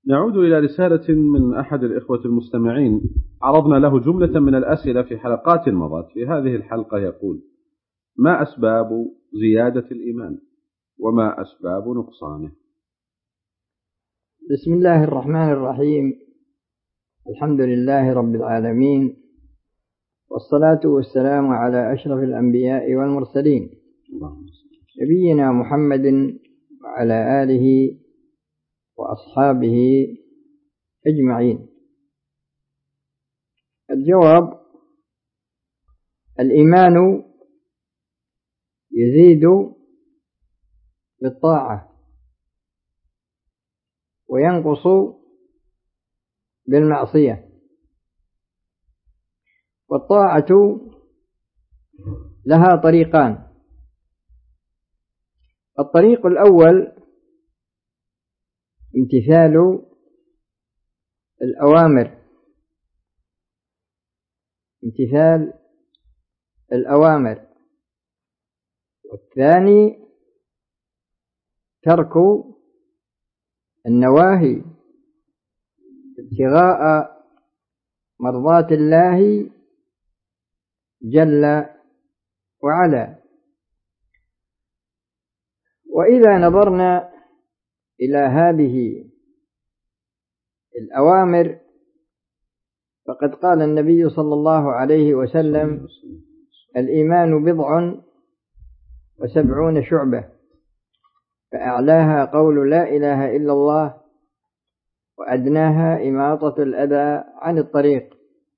نعود إلى رسالة من أحد الإخوة المستمعين عرضنا له جملة من الأسئلة في حلقات مضت. في هذه الحلقة يقول: ما أسباب زيادة الإيمان وما أسباب نقصانه؟ بسم الله الرحمن الرحيم. الحمد لله رب العالمين، والصلاة والسلام على أشرف الأنبياء والمرسلين نبينا محمد وعلى آله وأصحابه أجمعين. الجواب: الإيمان يزيد بالطاعة وينقص بالمعصية، والطاعة لها طريقان. الطريق الأول امتثال الأوامر، والثاني ترك النواهي ابتغاء مرضات الله جل وعلا. وإذا نظرنا إلى هذه الأوامر فقد قال النبي صلى الله عليه وسلم: الإيمان 70 شعبة، فأعلاها قول لا إله إلا الله، وأدناها إماطة الأذى عن الطريق.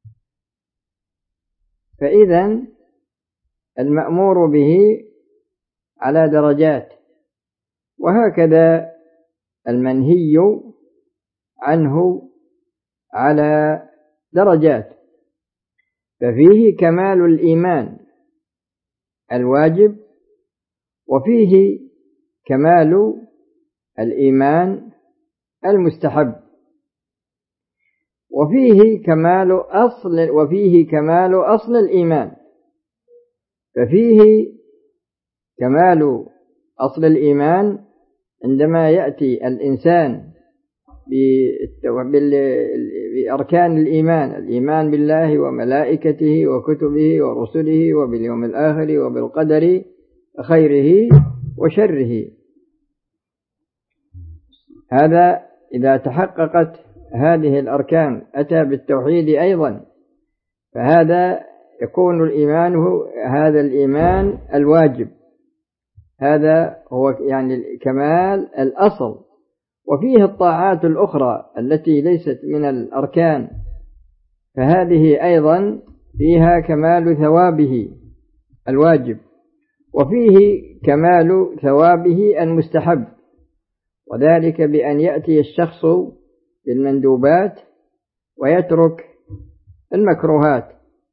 فإذا المأمور به على درجات، وهكذا المنهي عنه على درجات. ففيه كمال الإيمان الواجب، وفيه كمال الإيمان المستحب، وفيه كمال أصل الإيمان. ففيه كمال أصل الإيمان عندما يأتي الإنسان بأركان الإيمان بالله وملائكته وكتبه ورسله وباليوم الآخر وبالقدر خيره وشره. هذا إذا تحققت هذه الأركان أتى بالتوحيد أيضا، فهذا يكون هذا الإيمان الواجب. هذا هو يعني كمال الأصل. وفيه الطاعات الأخرى التي ليست من الأركان، فهذه أيضا فيها كمال ثوابه الواجب، وفيه كمال ثوابه المستحب، وذلك بأن يأتي الشخص بالمندوبات ويترك المكروهات.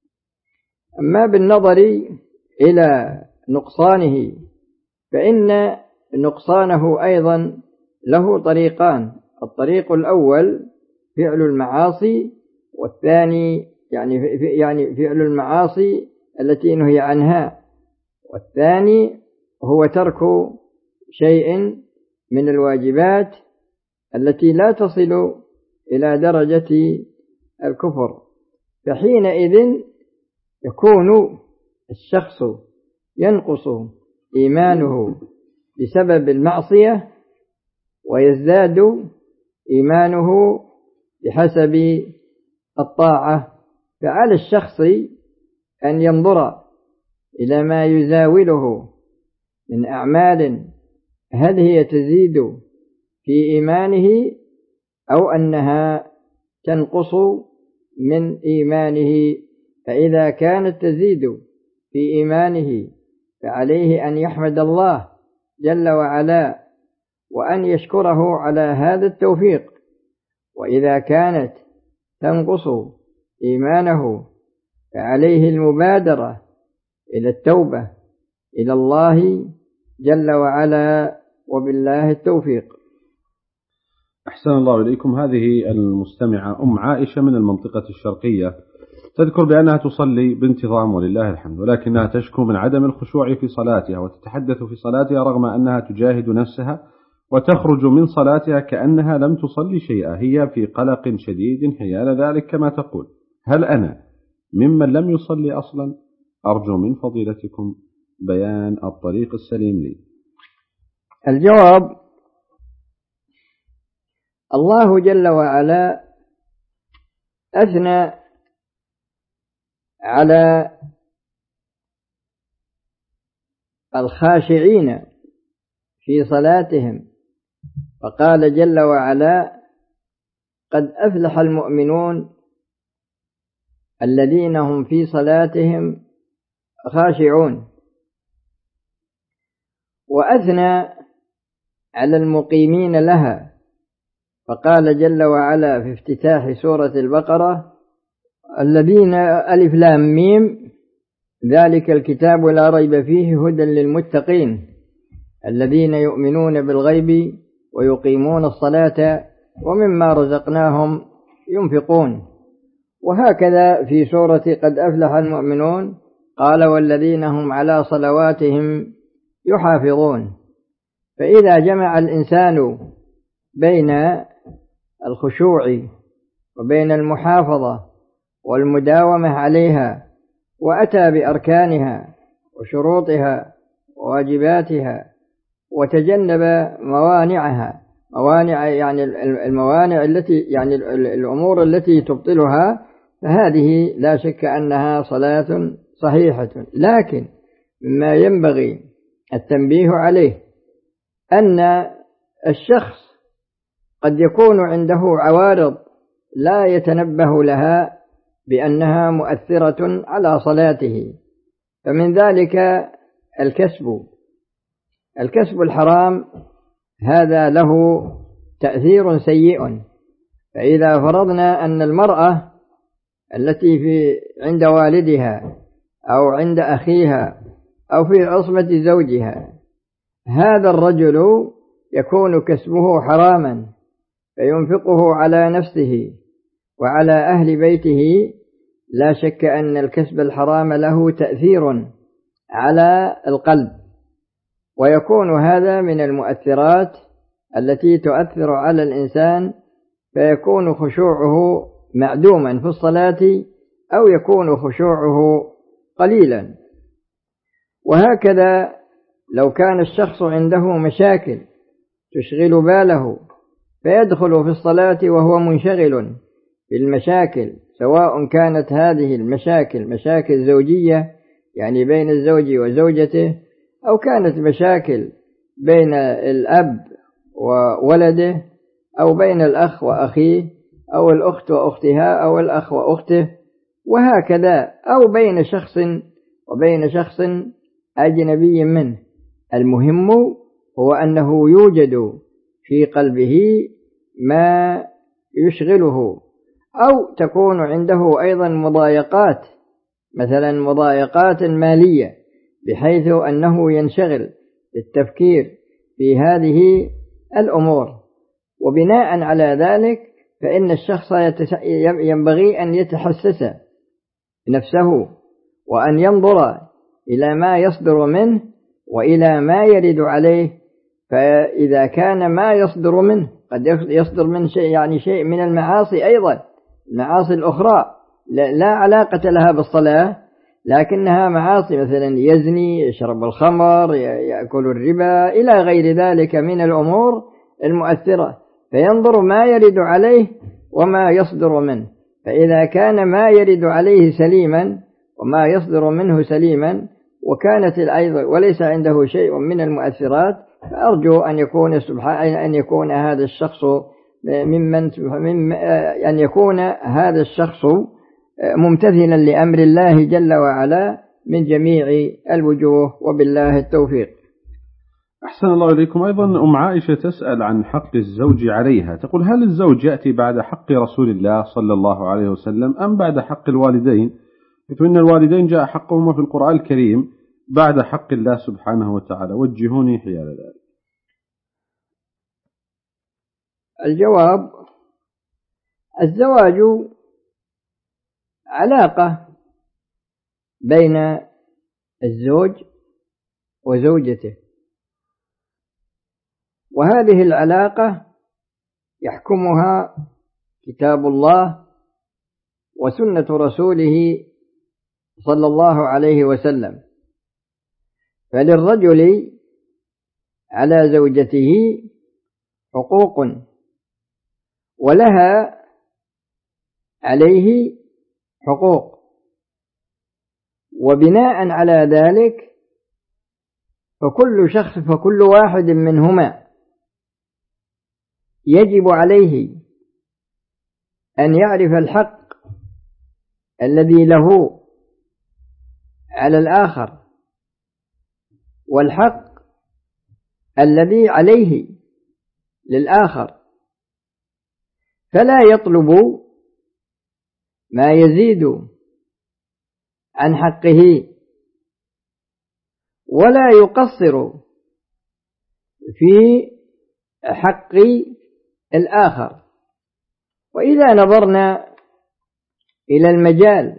أما بالنظر إلى نقصانه فإن نقصانه أيضا له طريقان. الطريق الأول فعل المعاصي، والثاني يعني فعل المعاصي التي نهي عنها، والثاني هو ترك شيء من الواجبات التي لا تصل إلى درجة الكفر. فحينئذ يكون الشخص ينقص إيمانه بسبب المعصية، ويزداد إيمانه بحسب الطاعة. فعلى الشخص أن ينظر إلى ما يزاوله من أعمال، هل هي تزيد في إيمانه أو أنها تنقص من إيمانه. فإذا كانت تزيد في إيمانه فعليه أن يحمد الله جل وعلا وأن يشكره على هذا التوفيق. وإذا كانت تنقص إيمانه فعليه المبادرة إلى التوبة إلى الله جل وعلا، وبالله التوفيق. أحسن الله إليكم. هذه المستمعة أم عائشة من المنطقة الشرقية، تذكر بأنها تصلي بانتظام ولله الحمد، ولكنها تشكو من عدم الخشوع في صلاتها، وتتحدث في صلاتها رغم أنها تجاهد نفسها وتخرج من صلاتها كأنها لم تصلي شيئا، هي في قلق شديد حيال ذلك كما تقول. هل أنا ممن لم يصلي أصلا؟ أرجو من فضيلتكم بيان الطريق السليم لي. الجواب: الله جل وعلا أثنى على الخاشعين في صلاتهم فقال جل وعلا: قد أفلح المؤمنون الذين هم في صلاتهم خاشعون. وأثنى على المقيمين لها فقال جل وعلا في افتتاح سورة البقرة: الذين ألف لام ميم ذلك الكتاب لا ريب فيه هدى للمتقين الذين يؤمنون بالغيب ويقيمون الصلاة ومما رزقناهم ينفقون. وهكذا في سورة قد أفلح المؤمنون قال: والذين هم على صلواتهم يحافظون. فإذا جمع الإنسان بين الخشوع وبين المحافظة والمداومة عليها وأتى بأركانها وشروطها وواجباتها وتجنب موانعها، موانع يعني الموانع التي يعني الأمور التي تبطلها، فهذه لا شك أنها صلاة صحيحة. لكن مما ينبغي التنبيه عليه أن الشخص قد يكون عنده عوارض لا يتنبه لها بأنها مؤثرة على صلاته، فمن ذلك الكسب الحرام، هذا له تأثير سيء. فإذا فرضنا أن المرأة التي عند والدها أو عند أخيها أو في عصمة زوجها، هذا الرجل يكون كسبه حراما فينفقه على نفسه وعلى أهل بيته، لا شك أن الكسب الحرام له تأثير على القلب، ويكون هذا من المؤثرات التي تؤثر على الإنسان فيكون خشوعه معدوما في الصلاة أو يكون خشوعه قليلا. وهكذا لو كان الشخص عنده مشاكل تشغل باله فيدخل في الصلاة وهو منشغل بالمشاكل، سواء كانت هذه المشاكل مشاكل زوجية يعني بين الزوج وزوجته، أو كانت مشاكل بين الأب وولده، أو بين الأخ وأخيه، أو الأخت وأختها، أو الأخ وأخته، وهكذا، أو بين شخص وبين شخص أجنبي منه. المهم هو أنه يوجد في قلبه ما يشغله، أو تكون عنده أيضا مضايقات، مثلا مضايقات مالية، بحيث أنه ينشغل بالتفكير في هذه الأمور. وبناء على ذلك فإن الشخص ينبغي أن يتحسس نفسه وأن ينظر إلى ما يصدر منه وإلى ما يرد عليه. فإذا كان ما يصدر منه قد يصدر من شيء يعني شيء من المعاصي، أيضا المعاصي الأخرى لا علاقة لها بالصلاة لكنها معاصي، مثلا يزني، يشرب الخمر، يأكل الربا، إلى غير ذلك من الأمور المؤثرة، فينظر ما يرد عليه وما يصدر منه. فإذا كان ما يرد عليه سليما وما يصدر منه سليما وكانت أيضا وليس عنده شيء من المؤثرات، فأرجو أن يكون هذا الشخص أن يكون هذا الشخص ممتثلا لأمر الله جل وعلا من جميع الوجوه، وبالله التوفيق. أحسن الله إليكم. أيضا عائشة تسأل عن حق الزوج عليها، تقول: هل الزوج يأتي بعد حق رسول الله صلى الله عليه وسلم أم بعد حق الوالدين؟ فإن الوالدين جاء حقهما في القرآن الكريم بعد حق الله سبحانه وتعالى، وجهوني حيال ذلك. الجواب: الزواج علاقة بين الزوج وزوجته، وهذه العلاقة يحكمها كتاب الله وسنة رسوله صلى الله عليه وسلم. فللرجل على زوجته حقوق ولها عليه حقوق، وبناء على ذلك فكل واحد منهما يجب عليه أن يعرف الحق الذي له على الآخر والحق الذي عليه للآخر، فلا يطلب ما يزيد عن حقه ولا يقصر في حق الآخر. وإذا نظرنا إلى المجال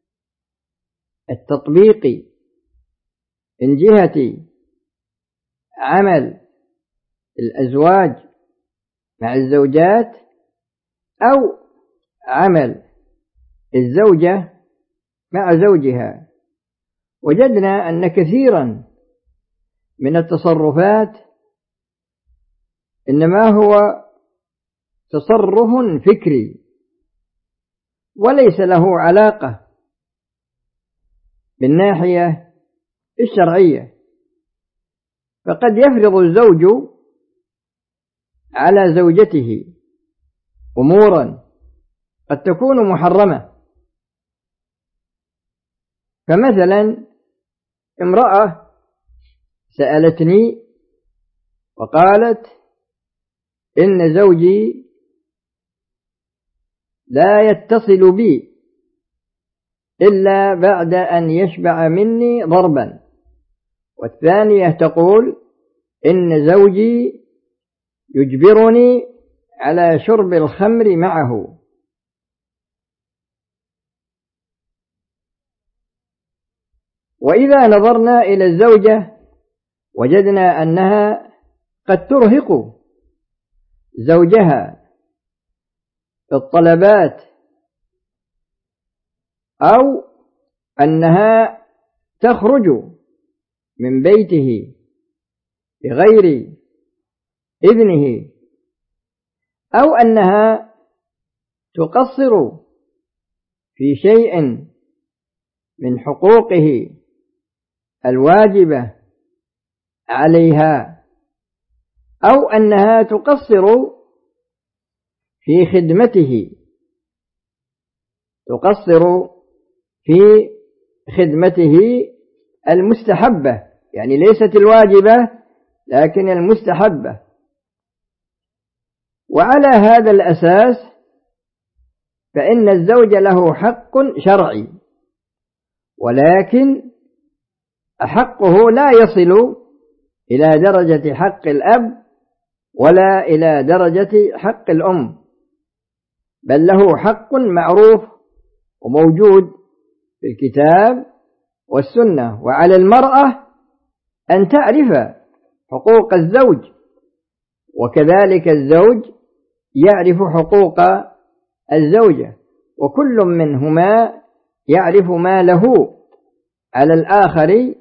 التطبيقي من جهة عمل الأزواج مع الزوجات أو عمل الزوجة مع زوجها، وجدنا أن كثيرا من التصرفات إنما هو تصرف فكري وليس له علاقة بالناحية الشرعية. فقد يفرض الزوج على زوجته أمورا قد تكون محرمة، فمثلا امرأة سألتني وقالت إن زوجي لا يتصل بي إلا بعد أن يشبع مني ضربا، والثانية تقول إن زوجي يجبرني على شرب الخمر معه. وإذا نظرنا إلى الزوجة وجدنا أنها قد ترهق زوجها في الطلبات أو أنها تخرج من بيته بغير إذنه أو أنها تقصر في شيء من حقوقه الواجبة عليها أو أنها تقصر في خدمته المستحبة، يعني ليست الواجبة لكن المستحبة. وعلى هذا الأساس فإن الزوج له حق شرعي، ولكن حقه لا يصل إلى درجة حق الأب ولا إلى درجة حق الأم، بل له حق معروف وموجود في الكتاب والسنة. وعلى المرأة أن تعرف حقوق الزوج، وكذلك الزوج يعرف حقوق الزوجة، وكل منهما يعرف ما له على الآخر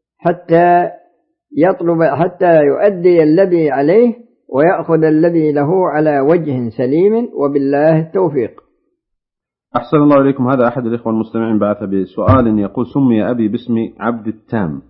حتى يؤدي الذي عليه ويأخذ الذي له على وجه سليم، وبالله التوفيق. أحسن الله إليكم. هذا أحد الإخوة المستمعين بعث بسؤال يقول: سمي أبي باسم عبد التام،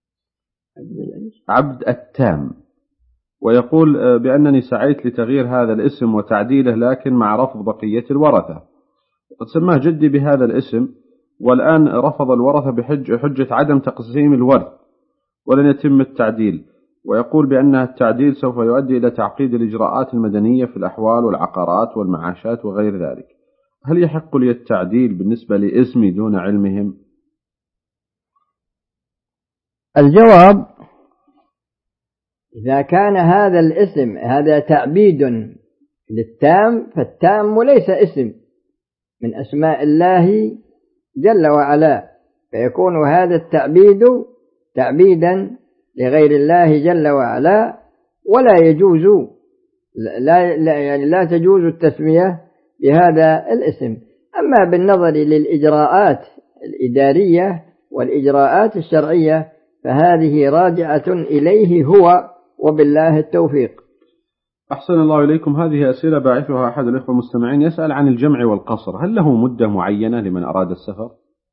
عبد التام، ويقول بأنني سعيت لتغيير هذا الاسم وتعديله لكن مع رفض بقية الورثة. وقد سماه جدي بهذا الاسم والآن رفض الورثة بحجة عدم تقسيم الورث ولن يتم التعديل، ويقول بأن التعديل سوف يؤدي إلى تعقيد الإجراءات المدنية في الأحوال والعقارات والمعاشات وغير ذلك. هل يحق لي التعديل بالنسبة لاسمي دون علمهم؟ الجواب: إذا كان هذا الاسم هذا تعبيد للتام، فالتام ليس اسم من أسماء الله جل وعلا، فيكون هذا التعبيد تعبيدا لغير الله جل وعلا، ولا يجوز يعني لا تجوز التسمية بهذا الاسم. أما بالنظر للإجراءات الإدارية والإجراءات الشرعية فهذه راجعة إليه هو، وبالله التوفيق. أحسن الله إليكم. هذه أسئلة باعثها أحد الإخوة المستمعين يسأل عن الجمع والقصر، هل له مدة معينة لمن أراد السفر؟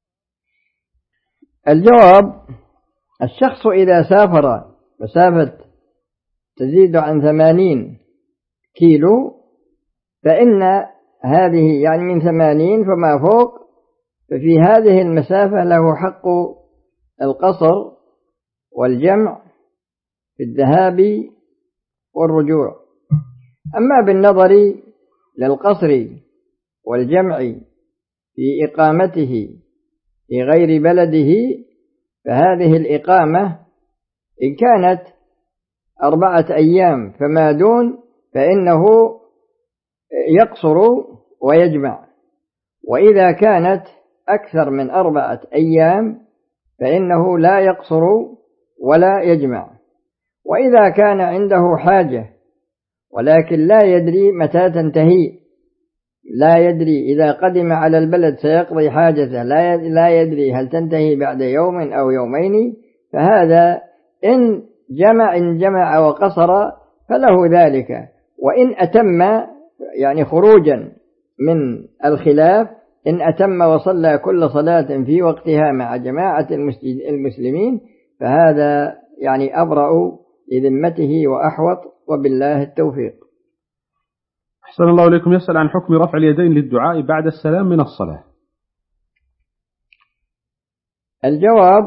الجواب: الشخص إذا سافر مسافة تزيد عن 80 كيلو فإن هذه يعني من 80 فما فوق، ففي هذه المسافة له حق القصر والجمع في الذهاب والرجوع. أما بالنظر للقصر والجمع في إقامته في غير بلده فهذه الإقامة إن كانت 4 أيام فما دون فإنه يقصر ويجمع، وإذا كانت أكثر من 4 أيام فإنه لا يقصر ولا يجمع. وإذا كان عنده حاجة ولكن لا يدري متى تنتهي، لا يدري إذا قدم على البلد سيقضي حاجته، لا يدري هل تنتهي بعد يوم أو يومين، فهذا إن جمع وقصر فله ذلك. وإن أتم يعني خروجا من الخلاف، إن أتم وصلى كل صلاة في وقتها مع جماعة المسلمين فهذا يعني أبرأ لذمته وأحوط، وبالله التوفيق. أحسن الله إليكم. يسأل عن حكم رفع اليدين للدعاء بعد السلام من الصلاة. الجواب: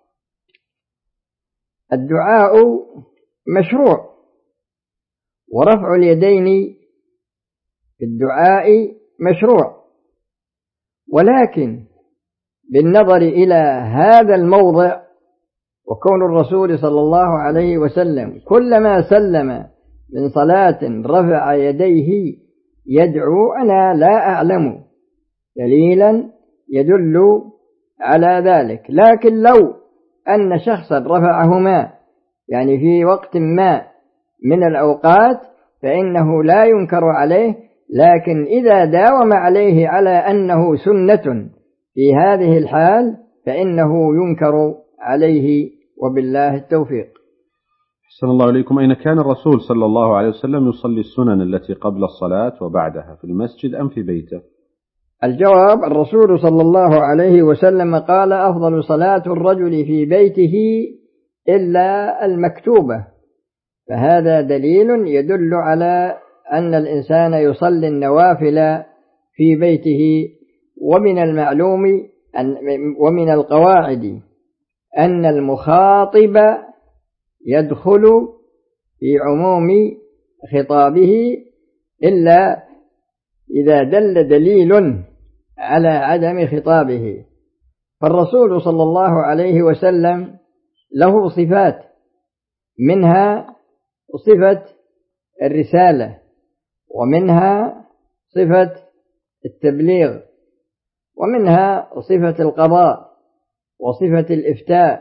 الدعاء مشروع، ورفع اليدين في الدعاء مشروع، ولكن بالنظر إلى هذا الموضع وكون الرسول صلى الله عليه وسلم كلما سلم من صلاة رفع يديه يدعو، أنا لا أعلم دليلا يدل على ذلك. لكن لو أن شخصا رفعهما يعني في وقت ما من الأوقات فإنه لا ينكر عليه، لكن إذا داوم عليه على أنه سنة في هذه الحال فإنه ينكر عليه، وبالله التوفيق. أحسن الله إليكم. أين كان الرسول صلى الله عليه وسلم يصلي السنن التي قبل الصلاة وبعدها، في المسجد أم في بيته؟ الجواب: الرسول صلى الله عليه وسلم قال: أفضل صلاة الرجل في بيته إلا المكتوبة، فهذا دليل يدل على أن الإنسان يصلي النوافل في بيته. ومن المعلوم ومن القواعد أن المخاطب يدخل في عموم خطابه إلا إذا دل دليل على عدم خطابه. فالرسول صلى الله عليه وسلم له صفات، منها صفة الرسالة، ومنها صفة التبليغ، ومنها صفة القضاء، وصفة الإفتاء،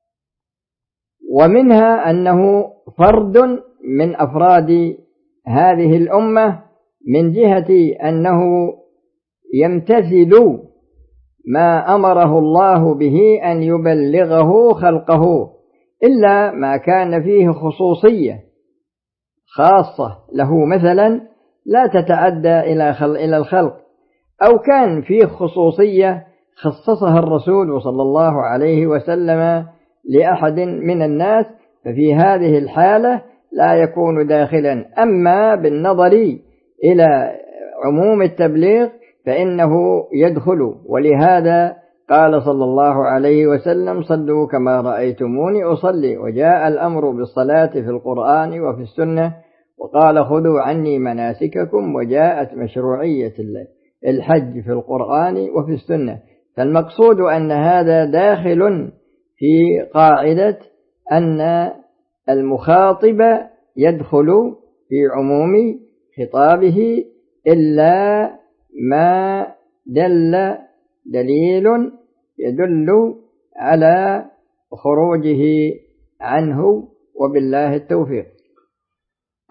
ومنها أنه فرد من أفراد هذه الأمة من جهة أنه يمتثل ما أمره الله به أن يبلغه خلقه، إلا ما كان فيه خصوصية خاصة له مثلا لا تتعدى إلى الخلق، أو كان فيه خصوصية خصصها الرسول صلى الله عليه وسلم لأحد من الناس، ففي هذه الحالة لا يكون داخلا. أما بالنظر إلى عموم التبليغ فإنه يدخل، ولهذا قال صلى الله عليه وسلم: صلوا كما رأيتموني أصلي. وجاء الأمر بالصلاة في القرآن وفي السنة، وقال: خذوا عني مناسككم. وجاءت مشروعية الحج في القرآن وفي السنة. فالمقصود أن هذا داخل في قاعدة أن المخاطب يدخل في عموم خطابه إلا ما دل دليل يدل على خروجه عنه، وبالله التوفيق.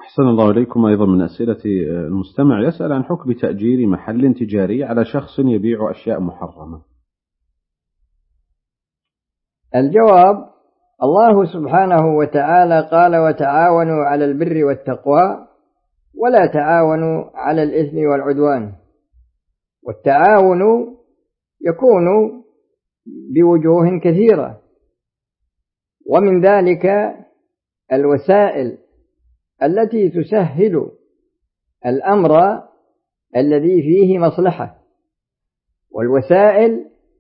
أحسن الله إليكم. أيضا من أسئلة المستمع يسأل عن حكم تأجير محل تجاري على شخص يبيع أشياء محرمة. الجواب: الله سبحانه وتعالى قال: وتعاونوا على البر والتقوى ولا تعاونوا على الإثم والعدوان. والتعاون يكون بوجوه كثيرة، ومن ذلك الوسائل التي تسهل الأمر الذي فيه مصلحة، والوسائل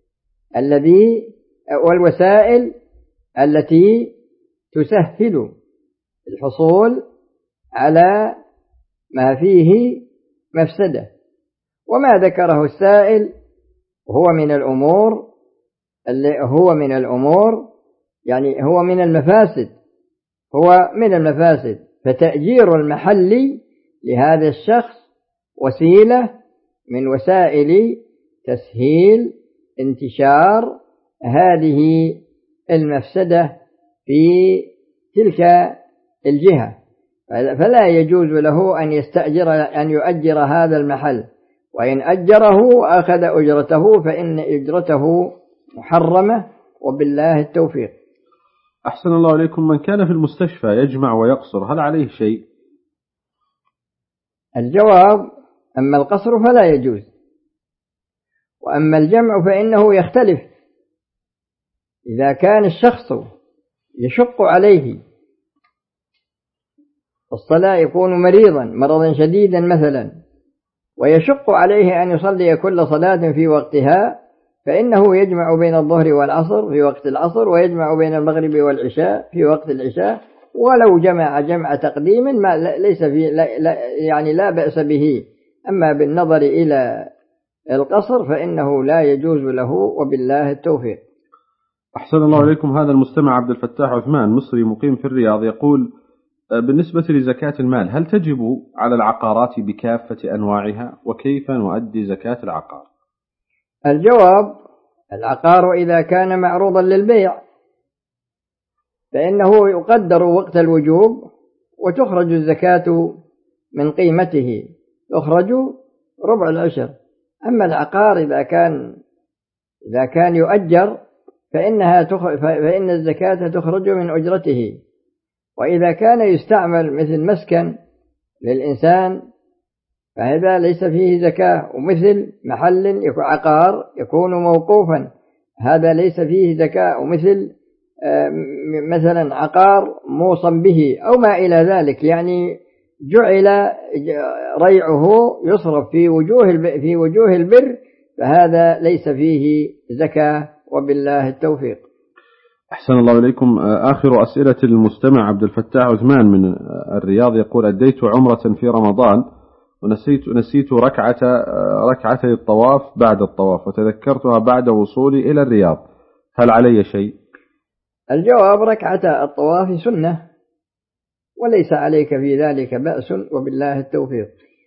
التي تسهل الحصول على ما فيه مفسدة. وما ذكره السائل هو من المفاسد، فتأجير المحل لهذا الشخص وسيلة من وسائل تسهيل انتشار هذه المفسدة في تلك الجهة، فلا يجوز له أن يؤجر هذا المحل، وإن أجره أخذ أجرته فإن أجرته محرمة، وبالله التوفيق. أحسن الله إليكم. من كان في المستشفى يجمع ويقصر هل عليه شيء؟ الجواب: أما القصر فلا يجوز، وأما الجمع فإنه يختلف. إذا كان الشخص يشق عليه الصلاة، يكون مرضا شديدا مثلا، ويشق عليه أن يصلي كل صلاة في وقتها، فإنه يجمع بين الظهر والعصر في وقت العصر، ويجمع بين المغرب والعشاء في وقت العشاء، ولو جمع تقديم ليس فيه لا بأس به. أما بالنظر إلى القصر فإنه لا يجوز له، وبالله التوفيق. أحسن الله إليكم. هذا المستمع عبد الفتاح عثمان مصري مقيم في الرياض يقول: بالنسبة لزكاة المال هل تجب على العقارات بكافة أنواعها، وكيف نؤدي زكاة العقار؟ الجواب: العقار إذا كان معروضا للبيع فإنه يقدر وقت الوجوب وتخرج الزكاة من قيمته، تخرج ربع العشر. أما العقار إذا كان يؤجر فإن الزكاة تخرج من أجرته. وإذا كان يستعمل مثل مسكن للإنسان فهذا ليس فيه زكاة، ومثل محل عقار يكون موقوفا هذا ليس فيه زكاة، ومثل مثلا عقار موصى به أو ما إلى ذلك، يعني جعل ريعه يصرف في وجوه البر، فهذا ليس فيه زكاة، وبالله التوفيق. أحسن الله إليكم. آخر أسئلة المستمع عبد الفتاح عثمان من الرياض يقول: أديت عمرة في رمضان ونسيت ركعتي الطواف بعد الطواف، وتذكرتها بعد وصولي إلى الرياض، هل علي شيء؟ الجواب: ركعتا الطواف سنة وليس عليك في ذلك بأس، وبالله التوفيق.